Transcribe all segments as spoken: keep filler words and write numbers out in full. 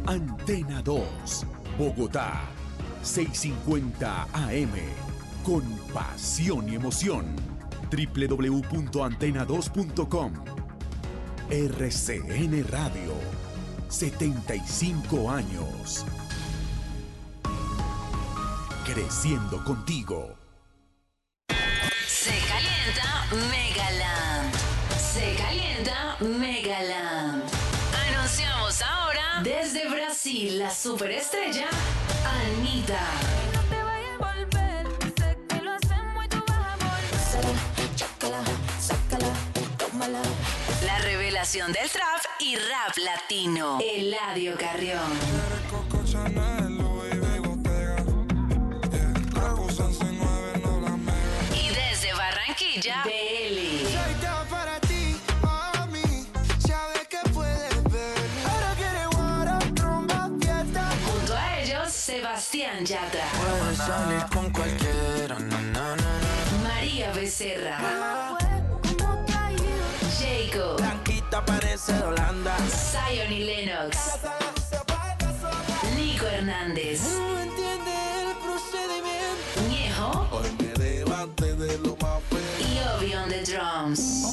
Antena dos, Bogotá, seiscientos cincuenta A M, con pasión y emoción. doble u doble u doble u punto antena dos punto com. R C N Radio, setenta y cinco años. Creciendo contigo. Se calienta Megaland. Se calienta Megaland. Anunciamos ahora desde Brasil la superestrella Anitta. No te vayas a volver, sé que lo hacemos y tú vas a volver. Chácala, sácala, tómala. La revelación del trap y rap latino, Eladio Carrión. Y desde Barranquilla, Belly. Para ti, mami, sabes que puedes ver. Ahora quiere guara, tromba, fiesta. Junto a ellos, Sebastián Yatra. Puedes salir con cualquiera, na, na, na. María Becerra. ¿Cómo fue? ¿Cómo te ha ido? Jacob. Blanquita parece de Holanda. Zion y Lennox. Nico Hernández. No entiende el procedimiento. Ñejo. Hoy me levanté de lo más feo. Y Obi on the drums.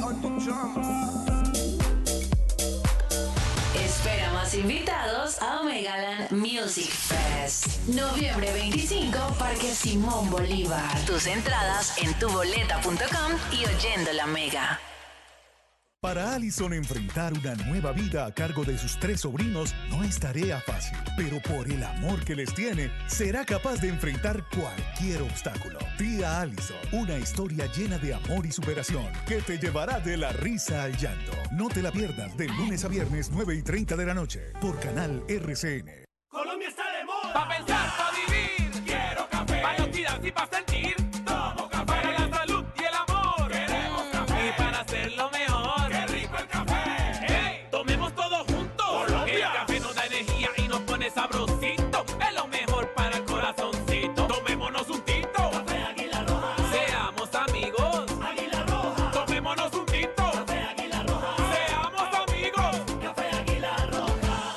Espera más invitados a Omegaland Music Fest. Noviembre veinticinco, Parque Simón Bolívar. Tus entradas en tuboleta punto com y oyendo la Mega. Para Allison, enfrentar una nueva vida a cargo de sus tres sobrinos no es tarea fácil, pero por el amor que les tiene, será capaz de enfrentar cualquier obstáculo. Tía Allison, una historia llena de amor y superación que te llevará de la risa al llanto. No te la pierdas de lunes a viernes, nueve y treinta de la noche, por Canal R C N. Colombia está de moda. Pa' pensar, pa' vivir. Quiero café. Pa' actividad y pa' sentir. Tomo café. Para la salud y el amor. Queremos café. Y para hacerlo mejor. Qué rico el café. Hey, tomemos todos juntos. Colombia. El café nos da energía y nos pone sabrosito. Es lo mejor para el corazoncito. Tomémonos un tito. Café Águila Roja. Seamos amigos. Águila Roja. Tomémonos un tito. Café Águila Roja. Seamos amigos. Café Águila Roja.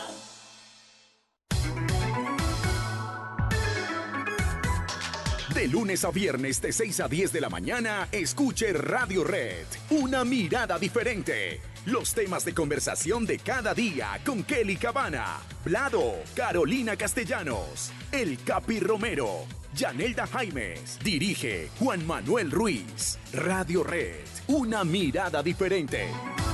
De lunes a viernes de seis a diez de la mañana, escuche Radio Red. Una mirada diferente. Los temas de conversación de cada día con Kelly Cabana, Vlado, Carolina Castellanos, El Capi Romero, Yanelda Jaimes. Dirige Juan Manuel Ruiz. Radio Red. Una mirada diferente.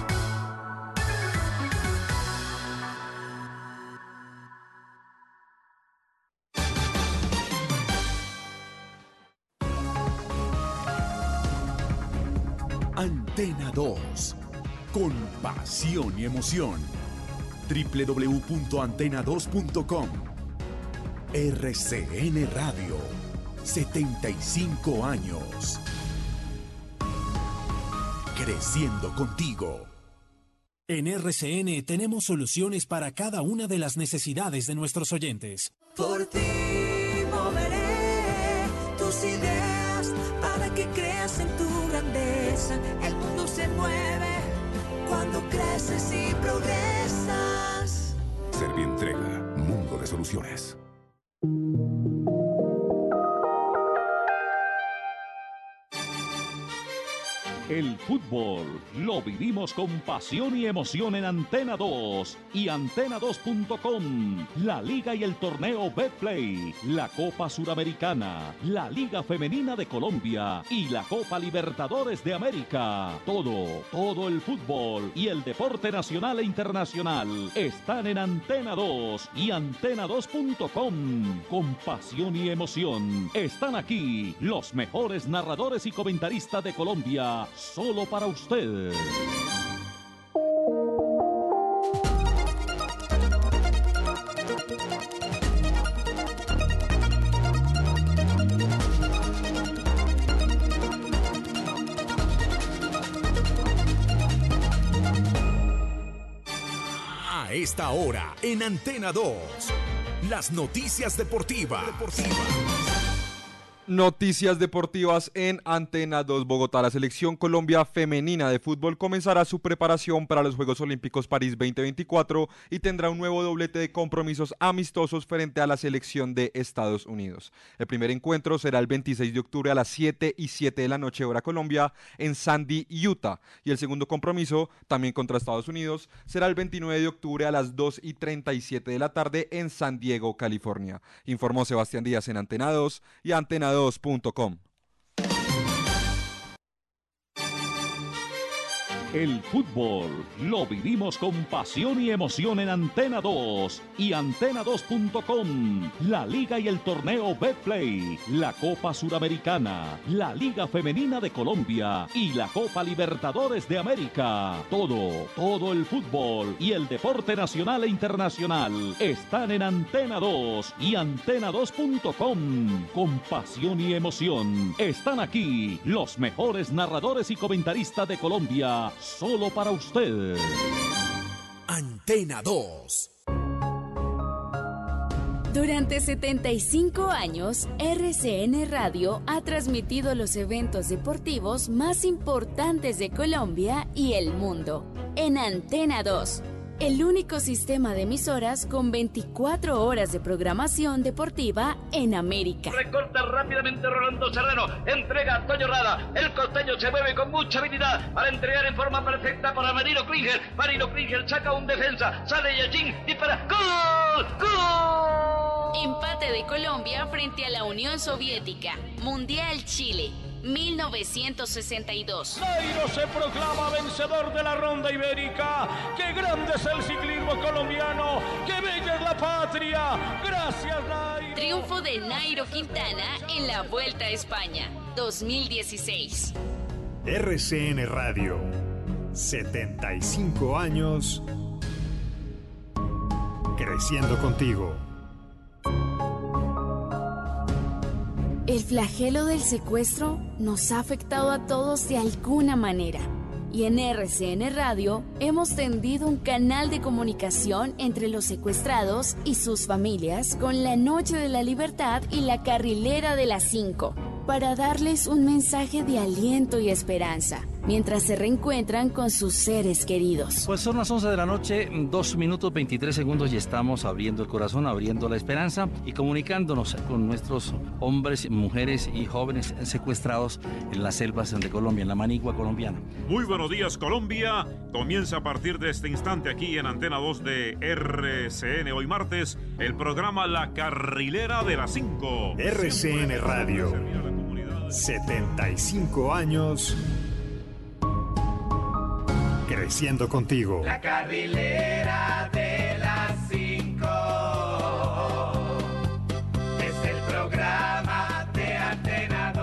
Antena dos, con pasión y emoción. doble u doble u doble u punto antena dos punto com. R C N Radio, setenta y cinco años. Creciendo contigo. En R C N tenemos soluciones para cada una de las necesidades de nuestros oyentes. Por ti moveré tus ideas para que creas en tu grandeza. El mundo se mueve cuando creces y progresas. Servientrega, mundo de soluciones. El fútbol lo vivimos con pasión y emoción en Antena dos y antena dos punto com. La Liga y el torneo Betplay, la Copa Suramericana, la Liga Femenina de Colombia y la Copa Libertadores de América. Todo, todo el fútbol y el deporte nacional e internacional están en Antena dos y antena dos punto com. Con pasión y emoción están aquí los mejores narradores y comentaristas de Colombia. Solo para usted. A esta hora, en Antena dos, las noticias deportivas. Noticias deportivas en Antena dos Bogotá. La selección Colombia femenina de fútbol comenzará su preparación para los Juegos Olímpicos París veinte veinticuatro y tendrá un nuevo doblete de compromisos amistosos frente a la selección de Estados Unidos. El primer encuentro será el veintiséis de octubre a las siete y siete de la noche hora Colombia en Sandy, Utah. Y el segundo compromiso, también contra Estados Unidos, será el veintinueve de octubre a las dos y treinta y siete de la tarde en San Diego, California. Informó Sebastián Díaz en Antena dos y Antena dos punto com. El fútbol lo vivimos con pasión y emoción en Antena dos y Antena dos punto com. La Liga y el Torneo Betplay, la Copa Suramericana, la Liga Femenina de Colombia y la Copa Libertadores de América. Todo, todo el fútbol y el deporte nacional e internacional están en Antena dos y Antena dos punto com. Con pasión y emoción están aquí los mejores narradores y comentaristas de Colombia. Solo para usted. Antena dos. Durante setenta y cinco años, R C N Radio ha transmitido los eventos deportivos más importantes de Colombia y el mundo. En Antena dos, el único sistema de emisoras con veinticuatro horas de programación deportiva en América. Recorta rápidamente Rolando Serrano, entrega a Toño Rada, el costeño se mueve con mucha habilidad para entregar en forma perfecta para Marino Klinger. Marino Klinger saca un defensa, sale Yachin, dispara, ¡gol! ¡Gol! Empate de Colombia frente a la Unión Soviética. Mundial Chile, mil novecientos sesenta y dos. Nairo se proclama vencedor de la ronda ibérica. ¡Qué grande es el ciclismo colombiano! ¡Qué bella es la patria! ¡Gracias, Nairo! Triunfo de Nairo Quintana en la Vuelta a España, dos mil dieciséis. R C N Radio, setenta y cinco años, creciendo contigo. El flagelo del secuestro nos ha afectado a todos de alguna manera. Y en R C N Radio hemos tendido un canal de comunicación entre los secuestrados y sus familias con la Noche de la Libertad y la Carrilera de las cinco, para darles un mensaje de aliento y esperanza, mientras se reencuentran con sus seres queridos. Pues son las once de la noche, dos minutos veintitrés segundos y estamos abriendo el corazón, abriendo la esperanza y comunicándonos con nuestros hombres, mujeres y jóvenes secuestrados en las selvas de Colombia, en la Manigua colombiana. Muy buenos días, Colombia. Comienza a partir de este instante aquí en Antena dos de R C N, hoy martes, el programa La Carrilera de las cinco. R C N Radio, setenta y cinco años, creciendo contigo. La Carrilera de las cinco es el programa de Antena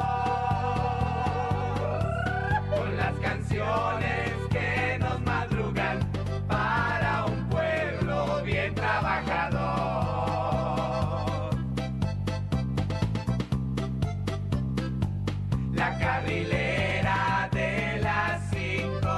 dos, con las canciones que nos madrugan para un pueblo bien trabajador. La Carrilera de las cinco,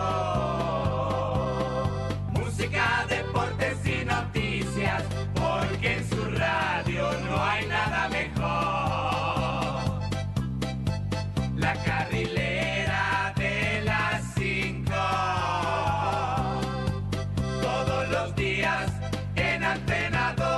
música, deportes y noticias, porque en su radio no hay nada mejor. La Carrilera de las cinco, todos los días en Antena dos.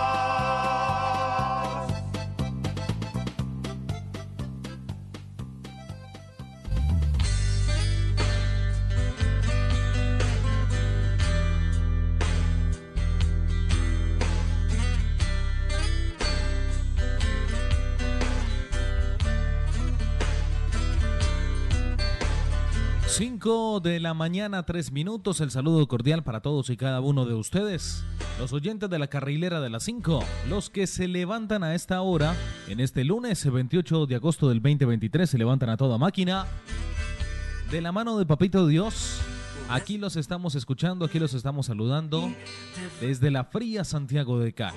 cinco de la mañana, tres minutos. El saludo cordial para todos y cada uno de ustedes, los oyentes de la Carrilera de las cinco, los que se levantan a esta hora, en este lunes veintiocho de agosto del veinte veintitrés, se levantan a toda máquina, de la mano de Papito Dios. Aquí los estamos escuchando, aquí los estamos saludando, desde la fría Santiago de Cali.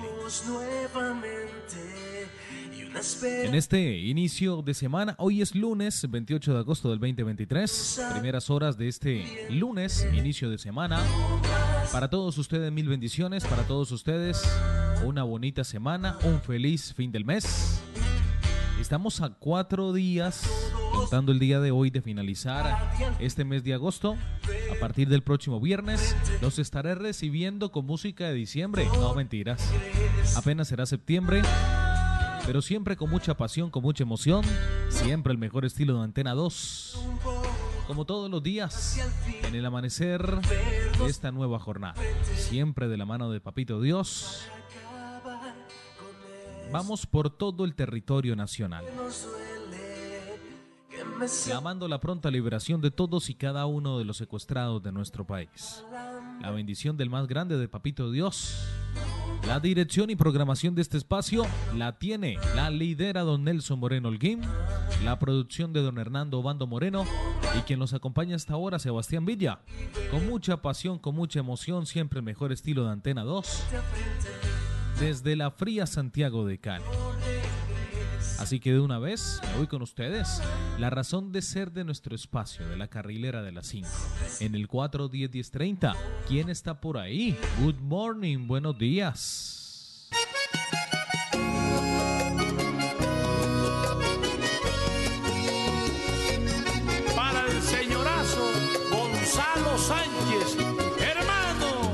En este inicio de semana, hoy es lunes veintiocho de agosto del veinte veintitrés, primeras horas de este lunes, inicio de semana. Para todos ustedes, mil bendiciones, para todos ustedes, una bonita semana, un feliz fin del mes. Estamos a cuatro días, contando el día de hoy, de finalizar este mes de agosto. A partir del próximo viernes los estaré recibiendo con música de diciembre. No, mentiras. Apenas será septiembre, pero siempre con mucha pasión, con mucha emoción. Siempre el mejor estilo de Antena dos. Como todos los días, en el amanecer de esta nueva jornada. Siempre de la mano de Papito Dios. Vamos por todo el territorio nacional, clamando la pronta liberación de todos y cada uno de los secuestrados de nuestro país. La bendición del más grande de Papito Dios. La dirección y programación de este espacio la tiene, la lidera don Nelson Moreno Holguín, la producción de don Hernando Obando Moreno y quien nos acompaña hasta ahora, Sebastián Villa. Con mucha pasión, con mucha emoción, siempre el mejor estilo de Antena dos. Desde la fría Santiago de Cali. Así que de una vez me voy con ustedes. La razón de ser de nuestro espacio de la carrilera de las cinco. En el cuatro diez diez treinta. ¿Quién está por ahí? Good morning, buenos días. Para el señorazo Gonzalo Sánchez, hermano.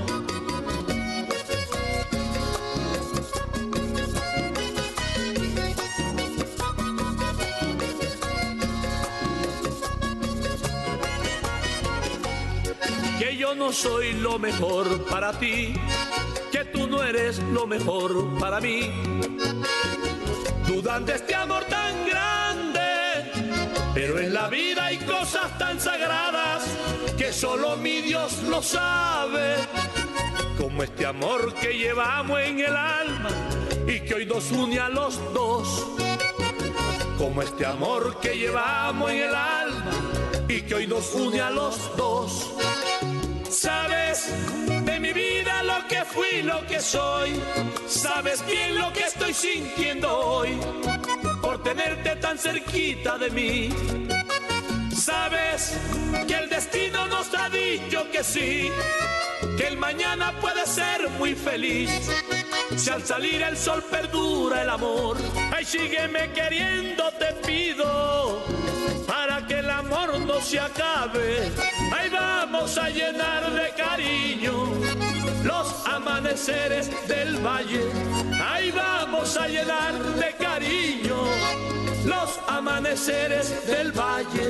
Que yo no soy lo mejor para ti, que tú no eres lo mejor para mí. Dudan de este amor tan grande, pero en la vida hay cosas tan sagradas que solo mi Dios lo sabe. Como este amor que llevamos en el alma y que hoy nos une a los dos. Como este amor que llevamos en el alma y que hoy nos une a los dos. Sabes de mi vida lo que fui, lo que soy. Sabes bien lo que estoy sintiendo hoy por tenerte tan cerquita de mí. Sabes que el destino nos ha dicho que sí, que el mañana puede ser muy feliz. Si al salir el sol perdura el amor. Ay, sígueme queriendo, te pido, para que el amor no se acabe. Ahí vamos a llenar de cariño los amaneceres del valle. Ahí vamos a llenar de cariño los amaneceres del valle.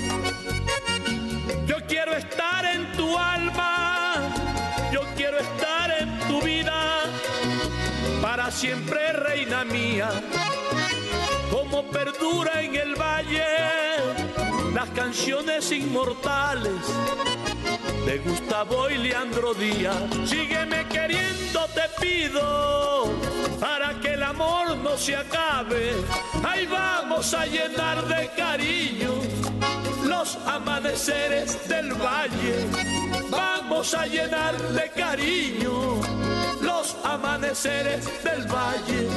Yo quiero estar en tu alma, yo quiero estar en tu vida, para siempre, reina mía. Como perdura en el valle las canciones inmortales de Gustavo y Leandro Díaz. Sígueme queriendo, te pido, para que el amor no se acabe. Ahí vamos a llenar de cariño los amaneceres del valle. Vamos a llenar de cariño los amaneceres del valle.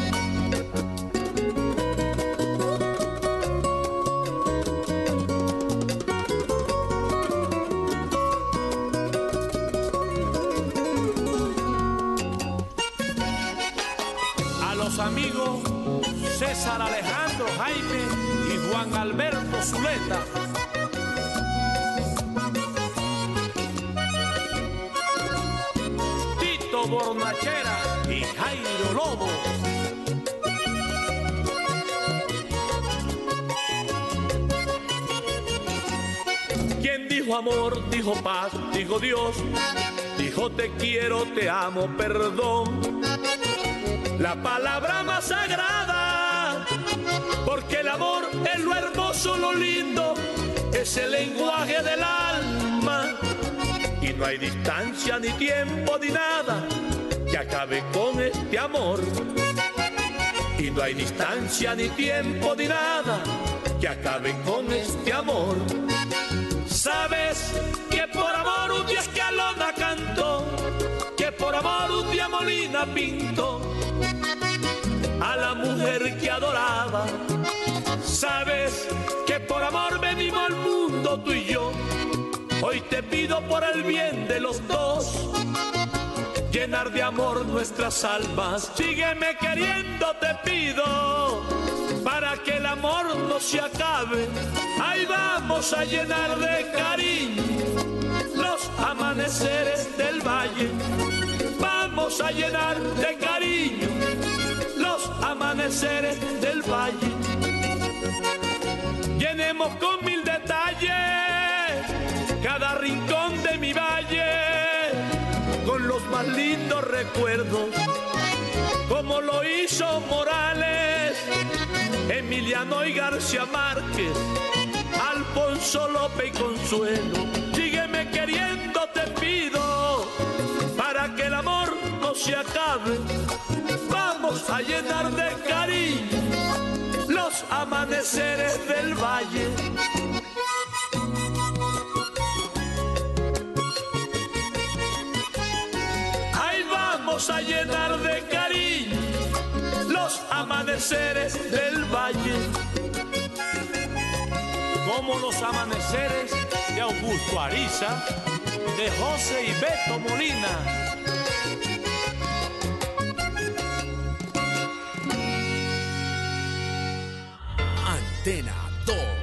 Amigos César Alejandro Jaime y Juan Alberto Zuleta. Tito Bornachera y Jairo Lobo. Quien dijo amor, dijo paz, dijo Dios, dijo te quiero, te amo, perdón. La palabra más sagrada, porque el amor es lo hermoso, lo lindo, es el lenguaje del alma. Y no hay distancia, ni tiempo, ni nada que acabe con este amor. Y no hay distancia, ni tiempo, ni nada que acabe con este amor. Sabes que por amor un día Escalona cantó, que por amor un día Molina pintó a la mujer que adoraba. Sabes que por amor venimos al mundo tú y yo. Hoy te pido por el bien de los dos, llenar de amor nuestras almas. Sígueme queriendo, te pido, para que el amor no se acabe, ahí vamos a llenar de cariño los amaneceres del valle. Vamos a llenar de cariño los amaneceres del valle. Llenemos con mil detalles cada rincón de mi valle, con los más lindos recuerdos, como lo hizo Morales, Emiliano y García Márquez, Alfonso López y Consuelo. Sígueme queriendo, te pido, para que el amor no se acabe. Vamos a llenar de cariño los amaneceres del valle. Ahí vamos a llenar de cariño los amaneceres del valle. Como los amaneceres de Augusto Ariza, de José y Beto Molina. Antena dos.